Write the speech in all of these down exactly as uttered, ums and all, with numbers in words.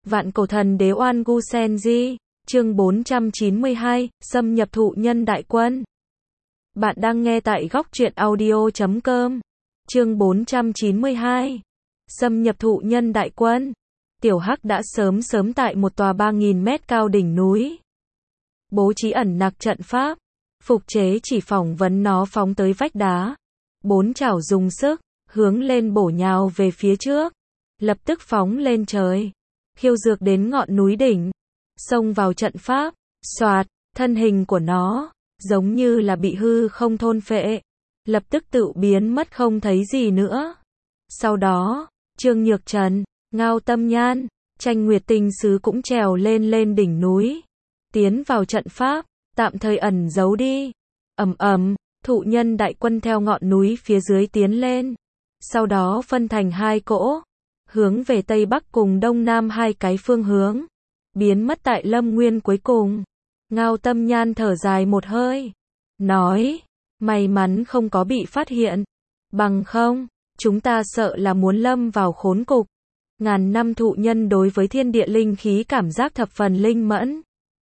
Vạn cổ thần đế Oan Gu Senji, chương bốn trăm chín mươi hai, xâm nhập thụ nhân đại quân. Bạn đang nghe tại góc truyện audio chấm com. Chương bốn trăm chín mươi hai. Xâm nhập thụ nhân đại quân. Tiểu Hắc đã sớm sớm tại một tòa ba nghìn mét cao đỉnh núi. Bố trí ẩn nặc trận pháp. Phục chế chỉ phỏng vấn nó phóng tới vách đá. Bốn chảo dùng sức, hướng lên bổ nhào về phía trước. Lập tức phóng lên trời. Khiêu dược đến ngọn núi đỉnh. Xông vào trận pháp. Xoạt, thân hình của nó, giống như là bị hư không thôn phệ. Lập tức tự biến mất không thấy gì nữa. Sau đó, Trương Nhược Trần, Ngao Tâm Nhan, Tranh Nguyệt Tinh Sứ cũng trèo lên lên đỉnh núi. Tiến vào trận pháp, tạm thời ẩn giấu đi. Ầm ầm, thụ nhân đại quân theo ngọn núi phía dưới tiến lên. Sau đó phân thành hai cỗ, hướng về Tây Bắc cùng Đông Nam hai cái phương hướng. Biến mất tại Lâm Nguyên cuối cùng. Ngao Tâm Nhan thở dài một hơi. Nói, may mắn không có bị phát hiện. Bằng không, chúng ta sợ là muốn lâm vào khốn cục. Ngàn năm thụ nhân đối với thiên địa linh khí cảm giác thập phần linh mẫn.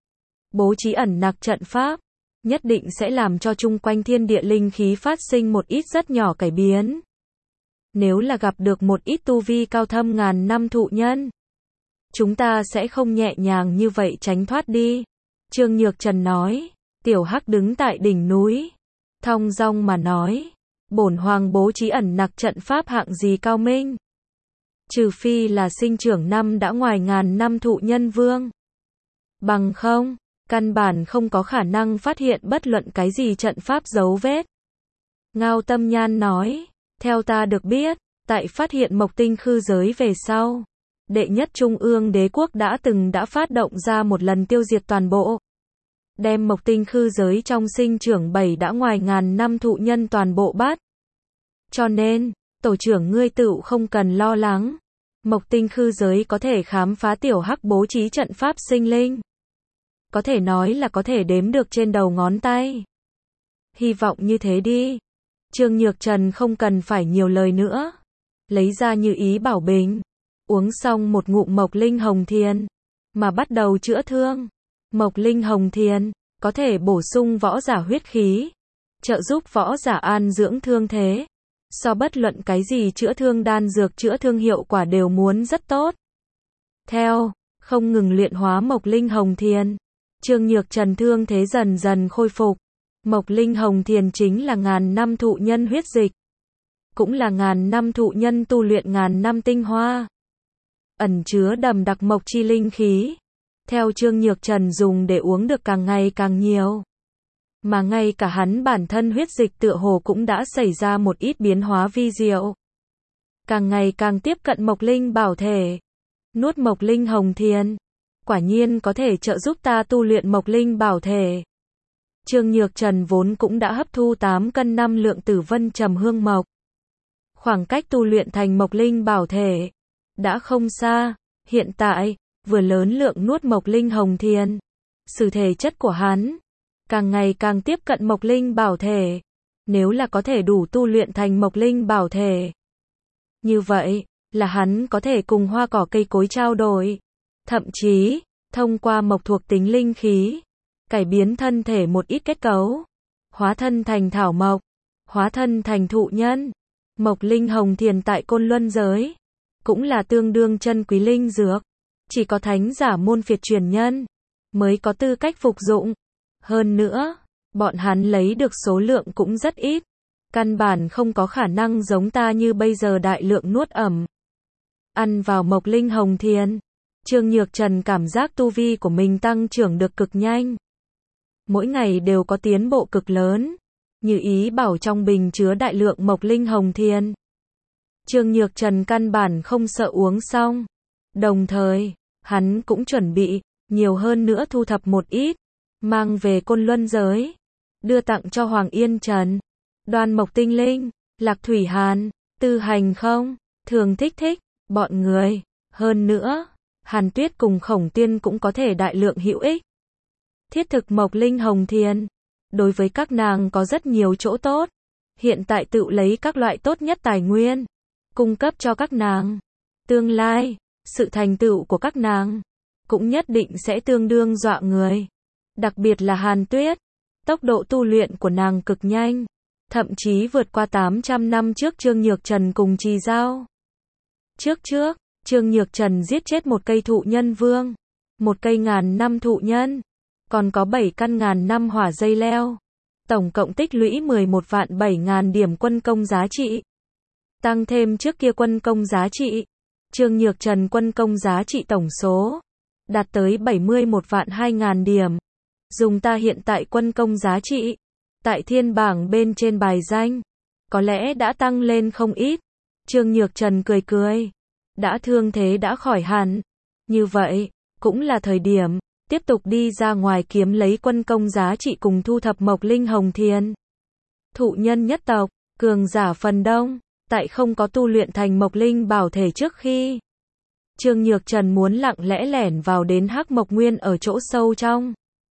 Bố trí ẩn nặc trận pháp, nhất định sẽ làm cho chung quanh thiên địa linh khí phát sinh một ít rất nhỏ cải biến. Nếu là gặp được một ít tu vi cao thâm ngàn năm thụ nhân, chúng ta sẽ không nhẹ nhàng như vậy tránh thoát đi. Trương Nhược Trần nói. Tiểu Hắc đứng tại đỉnh núi, thong dong mà nói, bổn hoàng bố trí ẩn nặc trận pháp hạng gì cao minh. Trừ phi là sinh trưởng năm đã ngoài ngàn năm thụ nhân vương. Bằng không, căn bản không có khả năng phát hiện bất luận cái gì trận pháp dấu vết. Ngao Tâm Nhan nói, theo ta được biết, tại phát hiện Mộc Tinh Khư giới về sau, đệ nhất trung ương đế quốc đã từng đã phát động ra một lần tiêu diệt toàn bộ. Đem Mộc Tinh Khư giới trong sinh trưởng bảy đã ngoài ngàn năm thụ nhân toàn bộ bắt. Cho nên, tổ trưởng ngươi tựu không cần lo lắng. Mộc Tinh Khư giới có thể khám phá Tiểu Hắc bố trí trận pháp sinh linh. Có thể nói là có thể đếm được trên đầu ngón tay. Hy vọng như thế đi. Trương Nhược Trần không cần phải nhiều lời nữa. Lấy ra Như Ý Bảo Bình. Uống xong một ngụm Mộc Linh Hồng Thiền. Mà bắt đầu chữa thương. Mộc Linh Hồng Thiền, có thể bổ sung võ giả huyết khí. Trợ giúp võ giả an dưỡng thương thế. So bất luận cái gì chữa thương đan dược chữa thương hiệu quả đều muốn rất tốt. Theo, không ngừng luyện hóa Mộc Linh Hồng Thiền. Trương Nhược Trần thương thế dần dần khôi phục. Mộc Linh Hồng Thiền chính là ngàn năm thụ nhân huyết dịch. Cũng là ngàn năm thụ nhân tu luyện ngàn năm tinh hoa. Ẩn chứa đầm đặc mộc chi linh khí. Theo Trương Nhược Trần dùng để uống được càng ngày càng nhiều. Mà ngay cả hắn bản thân huyết dịch tựa hồ cũng đã xảy ra một ít biến hóa vi diệu. Càng ngày càng tiếp cận Mộc Linh Bảo Thể. Nuốt Mộc Linh Hồng Thiền. Quả nhiên có thể trợ giúp ta tu luyện Mộc Linh Bảo Thể. Trương Nhược Trần vốn cũng đã hấp thu tám cân năm lượng tử vân trầm hương mộc. Khoảng cách tu luyện thành Mộc Linh Bảo Thể đã không xa. Hiện tại, vừa lớn lượng nuốt Mộc Linh Hồng Thiền. Sự thể chất của hắn càng ngày càng tiếp cận Mộc Linh Bảo Thể. Nếu là có thể đủ tu luyện thành Mộc Linh Bảo Thể, như vậy là hắn có thể cùng hoa cỏ cây cối trao đổi. Thậm chí, thông qua mộc thuộc tính linh khí, cải biến thân thể một ít kết cấu. Hóa thân thành thảo mộc, hóa thân thành thụ nhân. Mộc Linh Hồng Thiền tại Côn Luân giới cũng là tương đương chân quý linh dược. Chỉ có thánh giả môn phiệt truyền nhân mới có tư cách phục dụng. Hơn nữa, bọn hắn lấy được số lượng cũng rất ít. Căn bản không có khả năng giống ta như bây giờ đại lượng nuốt ẩm. Ăn vào Mộc Linh Hồng Thiền, Trương Nhược Trần cảm giác tu vi của mình tăng trưởng được cực nhanh. Mỗi ngày đều có tiến bộ cực lớn. Như Ý bảo trong bình chứa đại lượng Mộc Linh Hồng Thiền. Trương Nhược Trần căn bản không sợ uống xong. Đồng thời, hắn cũng chuẩn bị nhiều hơn nữa thu thập một ít, mang về Côn Luân giới, đưa tặng cho Hoàng Yên Trần, Đoan Mộc Tinh Linh, Lạc Thủy Hàn, Tư Hành Không, Thường Thích Thích, bọn người. Hơn nữa, Hàn Tuyết cùng Khổng Tiên cũng có thể đại lượng hữu ích. Thiết thực Mộc Linh Hồng Thiền, đối với các nàng có rất nhiều chỗ tốt. Hiện tại tự lấy các loại tốt nhất tài nguyên, cung cấp cho các nàng. Tương lai, sự thành tựu của các nàng cũng nhất định sẽ tương đương dọa người. Đặc biệt là Hàn Tuyết, tốc độ tu luyện của nàng cực nhanh, thậm chí vượt qua tám trăm năm trước Trương Nhược Trần cùng Trì Giao. Trước trước, Trương Nhược Trần giết chết một cây thụ nhân vương, một cây ngàn năm thụ nhân, còn có bảy căn ngàn năm hỏa dây leo. Tổng cộng tích lũy mười một vạn bảy ngàn điểm quân công giá trị. Tăng thêm trước kia quân công giá trị, Trương Nhược Trần quân công giá trị tổng số đạt tới bảy mươi mốt vạn hai ngàn điểm. Dùng ta hiện tại quân công giá trị, tại thiên bảng bên trên bài danh, có lẽ đã tăng lên không ít. Trương Nhược Trần cười cười, đã thương thế đã khỏi hẳn, như vậy, cũng là thời điểm, tiếp tục đi ra ngoài kiếm lấy quân công giá trị cùng thu thập Mộc Linh Hồng Thiền. Thụ nhân nhất tộc, cường giả phần đông, tại không có tu luyện thành Mộc Linh bảo thể trước khi. Trương Nhược Trần muốn lặng lẽ lẻn vào đến Hắc Mộc Nguyên ở chỗ sâu trong.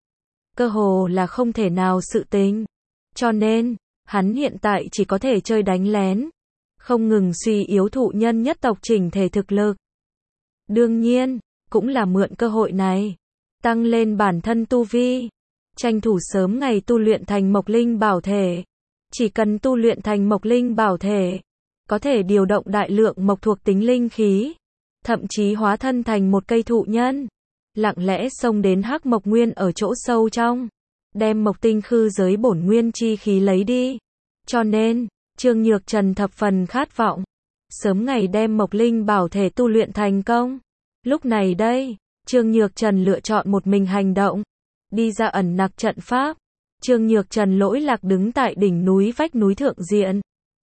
Cơ hồ là không thể nào sự tình. Cho nên, hắn hiện tại chỉ có thể chơi đánh lén, không ngừng suy yếu thụ nhân nhất tộc chỉnh thể thực lực. Đương nhiên, cũng là mượn cơ hội này, tăng lên bản thân tu vi, tranh thủ sớm ngày tu luyện thành Mộc Linh bảo thể. Chỉ cần tu luyện thành Mộc Linh bảo thể, có thể điều động đại lượng mộc thuộc tính linh khí, thậm chí hóa thân thành một cây thụ nhân, lặng lẽ xông đến Hắc Mộc Nguyên ở chỗ sâu trong, đem Mộc Tinh Khư giới bổn nguyên chi khí lấy đi. Cho nên, Trương Nhược Trần thập phần khát vọng sớm ngày đem Mộc Linh bảo thể tu luyện thành công. Lúc này đây, Trương Nhược Trần lựa chọn một mình hành động, đi ra ẩn nặc trận pháp. Trương Nhược Trần lỗi lạc đứng tại đỉnh núi vách núi thượng diện,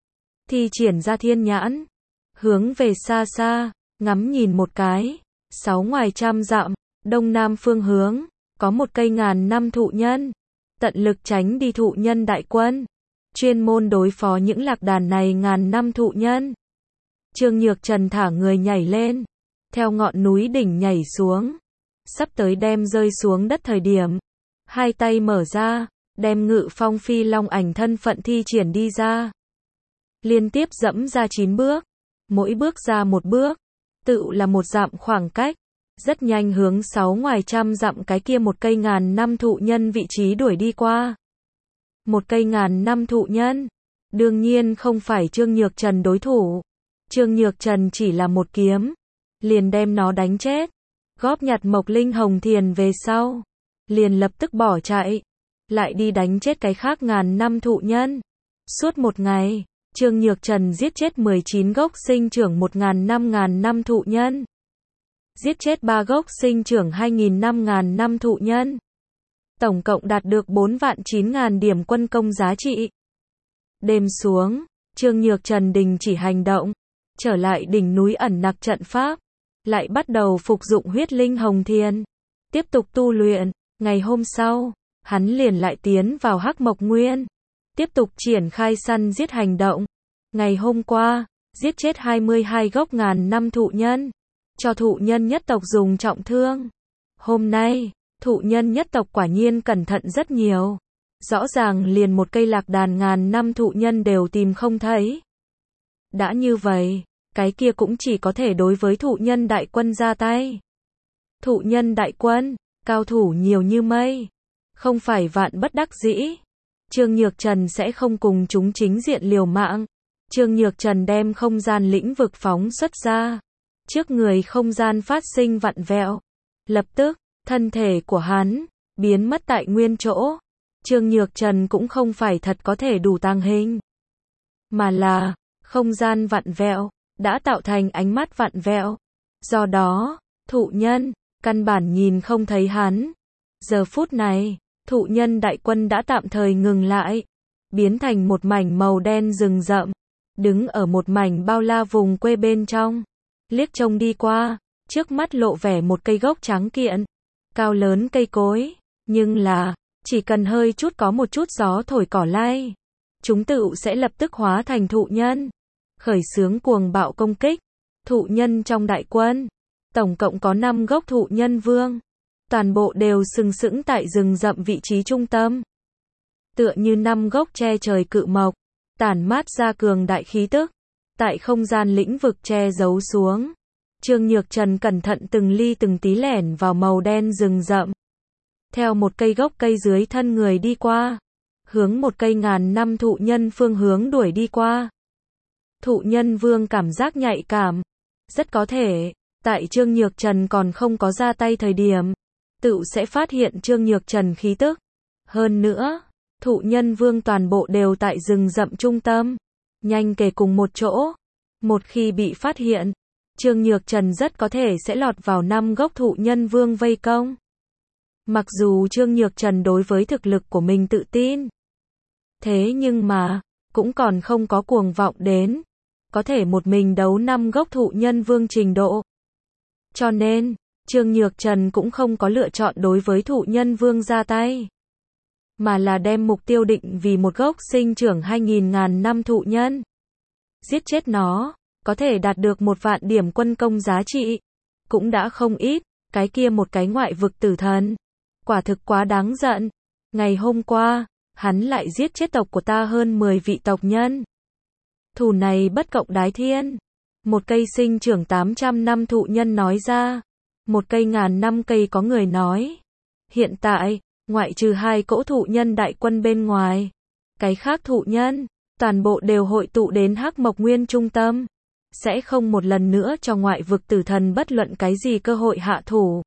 thi triển ra thiên nhãn, hướng về xa xa, ngắm nhìn một cái, sáu ngoài trăm dặm, đông nam phương hướng, có một cây ngàn năm thụ nhân, tận lực tránh đi thụ nhân đại quân, chuyên môn đối phó những lạc đàn này ngàn năm thụ nhân. Trương Nhược Trần thả người nhảy lên, theo ngọn núi đỉnh nhảy xuống, sắp tới đem rơi xuống đất thời điểm, hai tay mở ra, đem Ngự Phong Phi Long ảnh thân phận thi triển đi ra. Liên tiếp dẫm ra chín bước, mỗi bước ra một bước, tự là một dặm khoảng cách, rất nhanh hướng sáu ngoài trăm dặm cái kia một cây ngàn năm thụ nhân vị trí đuổi đi qua. Một cây ngàn năm thụ nhân, đương nhiên không phải Trương Nhược Trần đối thủ. Trương Nhược Trần chỉ là một kiếm, liền đem nó đánh chết, góp nhặt Mộc Linh Hồng Thiền về sau, liền lập tức bỏ chạy, lại đi đánh chết cái khác ngàn năm thụ nhân. Suốt một ngày, Trương Nhược Trần giết chết mười chín gốc sinh trưởng một ngàn năm ngàn năm thụ nhân, giết chết ba gốc sinh trưởng hai nghìn năm ngàn năm thụ nhân, tổng cộng đạt được bốn vạn chín ngàn điểm quân công giá trị. Đêm xuống, Trương Nhược Trần đình chỉ hành động, trở lại đỉnh núi ẩn nặc trận pháp, lại bắt đầu phục dụng huyết linh hồng thiền, tiếp tục tu luyện. Ngày hôm sau, hắn liền lại tiến vào Hắc Mộc Nguyên, tiếp tục triển khai săn giết hành động. Ngày hôm qua, giết chết hai mươi hai gốc ngàn năm thụ nhân, cho thụ nhân nhất tộc dùng trọng thương. Hôm nay, thụ nhân nhất tộc quả nhiên cẩn thận rất nhiều. Rõ ràng liền một cây lạc đàn ngàn năm thụ nhân đều tìm không thấy. Đã như vậy, cái kia cũng chỉ có thể đối với thụ nhân đại quân ra tay. Thụ nhân đại quân, cao thủ nhiều như mây, không phải vạn bất đắc dĩ, Trương Nhược Trần sẽ không cùng chúng chính diện liều mạng. Trương Nhược Trần đem không gian lĩnh vực phóng xuất ra, trước người không gian phát sinh vặn vẹo, lập tức, thân thể của hắn biến mất tại nguyên chỗ. Trương Nhược Trần cũng không phải thật có thể đủ tàng hình, mà là không gian vặn vẹo đã tạo thành ánh mắt vặn vẹo, do đó, thụ nhân căn bản nhìn không thấy hắn. Giờ phút này, thụ nhân đại quân đã tạm thời ngừng lại, biến thành một mảnh màu đen rừng rậm, đứng ở một mảnh bao la vùng quê bên trong. Liếc trông đi qua, trước mắt lộ vẻ một cây gốc trắng kiện, cao lớn cây cối, nhưng là, chỉ cần hơi chút có một chút gió thổi cỏ lay, chúng tự sẽ lập tức hóa thành thụ nhân, khởi xướng cuồng bạo công kích. Thụ nhân trong đại quân, tổng cộng có năm gốc thụ nhân vương, toàn bộ đều sừng sững tại rừng rậm vị trí trung tâm. Tựa như năm gốc che trời cự mộc, tản mát ra cường đại khí tức, tại không gian lĩnh vực che giấu xuống, Trương Nhược Trần cẩn thận từng ly từng tí lẻn vào màu đen rừng rậm. Theo một cây gốc cây dưới thân người đi qua. Hướng một cây ngàn năm thụ nhân phương hướng đuổi đi qua. Thụ nhân vương cảm giác nhạy cảm. Rất có thể, tại Trương Nhược Trần còn không có ra tay thời điểm, tự sẽ phát hiện Trương Nhược Trần khí tức. Hơn nữa, thụ nhân vương toàn bộ đều tại rừng rậm trung tâm, nhanh kề cùng một chỗ. Một khi bị phát hiện, Trương Nhược Trần rất có thể sẽ lọt vào năm gốc thụ nhân vương vây công. Mặc dù Trương Nhược Trần đối với thực lực của mình tự tin, thế nhưng mà, cũng còn không có cuồng vọng đến có thể một mình đấu năm gốc thụ nhân vương trình độ. Cho nên, Trương Nhược Trần cũng không có lựa chọn đối với thụ nhân vương ra tay, mà là đem mục tiêu định vì một gốc sinh trưởng hai nghìn ngàn năm thụ nhân. Giết chết nó, có thể đạt được một vạn điểm quân công giá trị, cũng đã không ít. Cái kia một cái ngoại vực tử thần, quả thực quá đáng giận. Ngày hôm qua, hắn lại giết chết tộc của ta hơn mười vị tộc nhân. Thù này bất cộng đái thiên. Một cây sinh trưởng tám trăm năm thụ nhân nói ra. Một cây ngàn năm cây có người nói. Hiện tại, ngoại trừ hai cỗ thụ nhân đại quân bên ngoài, cái khác thụ nhân, toàn bộ đều hội tụ đến Hắc Mộc Nguyên trung tâm. Sẽ không một lần nữa cho ngoại vực tử thần bất luận cái gì cơ hội hạ thủ.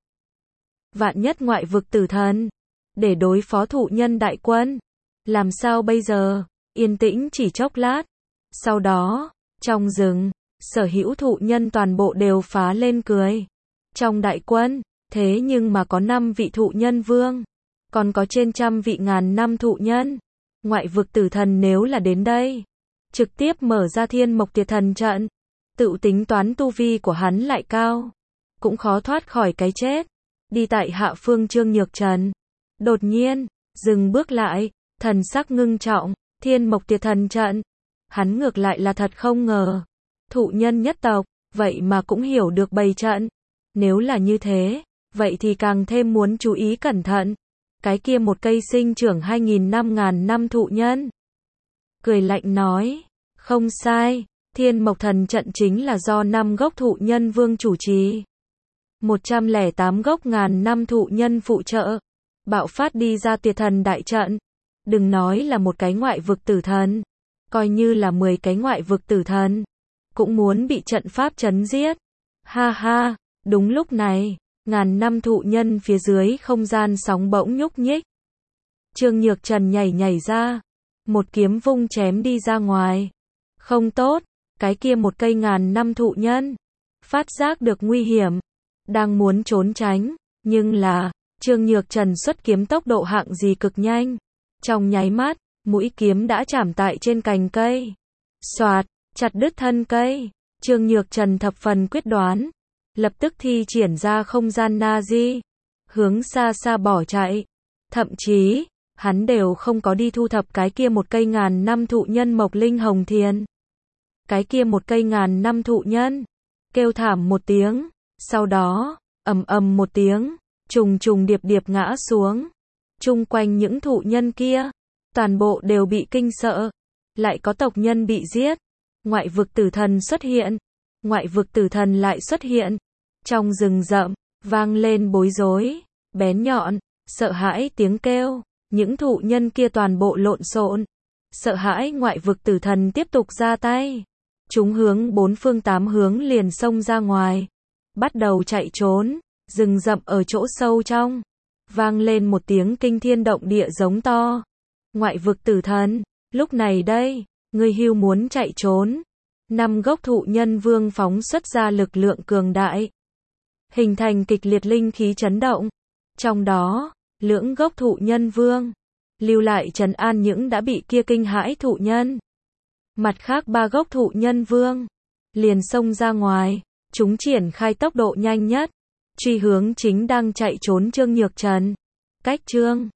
Vạn nhất ngoại vực tử thần, để đối phó thụ nhân đại quân. Làm sao bây giờ? Yên tĩnh chỉ chốc lát. Sau đó, trong rừng, sở hữu thụ nhân toàn bộ đều phá lên cười. Trong đại quân, thế nhưng mà có năm vị thụ nhân vương, còn có trên trăm vị ngàn năm thụ nhân. Ngoại vực tử thần nếu là đến đây, trực tiếp mở ra Thiên Mộc Tiệt Thần trận, tự tính toán tu vi của hắn lại cao, cũng khó thoát khỏi cái chết. Đi tại hạ phương Trương Nhược Trần, đột nhiên dừng bước lại, thần sắc ngưng trọng. Thiên Mộc Tiệt Thần trận, hắn ngược lại là thật không ngờ, thụ nhân nhất tộc vậy mà cũng hiểu được bày trận. Nếu là như thế, vậy thì càng thêm muốn chú ý cẩn thận. Cái kia một cây sinh trưởng hai nghìn năm ngàn năm thụ nhân, cười lạnh nói, không sai, Thiên Mộc Thần trận chính là do năm gốc thụ nhân vương chủ trì, một trăm lẻ tám gốc ngàn năm thụ nhân phụ trợ, bạo phát đi ra Tiệt Thần đại trận. Đừng nói là một cái ngoại vực tử thần, coi như là mười cái ngoại vực tử thần, cũng muốn bị trận pháp chấn giết. Ha ha, đúng lúc này, ngàn năm thụ nhân phía dưới không gian sóng bỗng nhúc nhích. Trương Nhược Trần nhảy nhảy ra, một kiếm vung chém đi ra ngoài. Không tốt, cái kia một cây ngàn năm thụ nhân, phát giác được nguy hiểm, đang muốn trốn tránh, nhưng là, Trương Nhược Trần xuất kiếm tốc độ hạng gì cực nhanh. Trong nháy mắt, mũi kiếm đã chạm tại trên cành cây. Xoạt, chặt đứt thân cây. Trương Nhược Trần thập phần quyết đoán, lập tức thi triển ra không gian na-di, hướng xa xa bỏ chạy. Thậm chí, hắn đều không có đi thu thập cái kia một cây ngàn năm thụ nhân Mộc Linh Hồng Thiền. Cái kia một cây ngàn năm thụ nhân, kêu thảm một tiếng, sau đó, ầm ầm một tiếng, trùng trùng điệp điệp ngã xuống. Chung quanh những thụ nhân kia, toàn bộ đều bị kinh sợ. Lại có tộc nhân bị giết. Ngoại vực tử thần xuất hiện. Ngoại vực tử thần lại xuất hiện. Trong rừng rậm, vang lên bối rối, bén nhọn, sợ hãi tiếng kêu. Những thụ nhân kia toàn bộ lộn xộn. Sợ hãi ngoại vực tử thần tiếp tục ra tay. Chúng hướng bốn phương tám hướng liền xông ra ngoài. Bắt đầu chạy trốn. Rừng rậm ở chỗ sâu trong, vang lên một tiếng kinh thiên động địa giống to. Ngoại vực tử thần, lúc này đây, ngươi hưu muốn chạy trốn. Năm gốc thụ nhân vương phóng xuất ra lực lượng cường đại, hình thành kịch liệt linh khí chấn động. Trong đó, lưỡng gốc thụ nhân vương, lưu lại trấn an những đã bị kia kinh hãi thụ nhân. Mặt khác ba gốc thụ nhân vương, liền xông ra ngoài, chúng triển khai tốc độ nhanh nhất, truy hướng chính đang chạy trốn Trương Nhược Trần. Cách Trương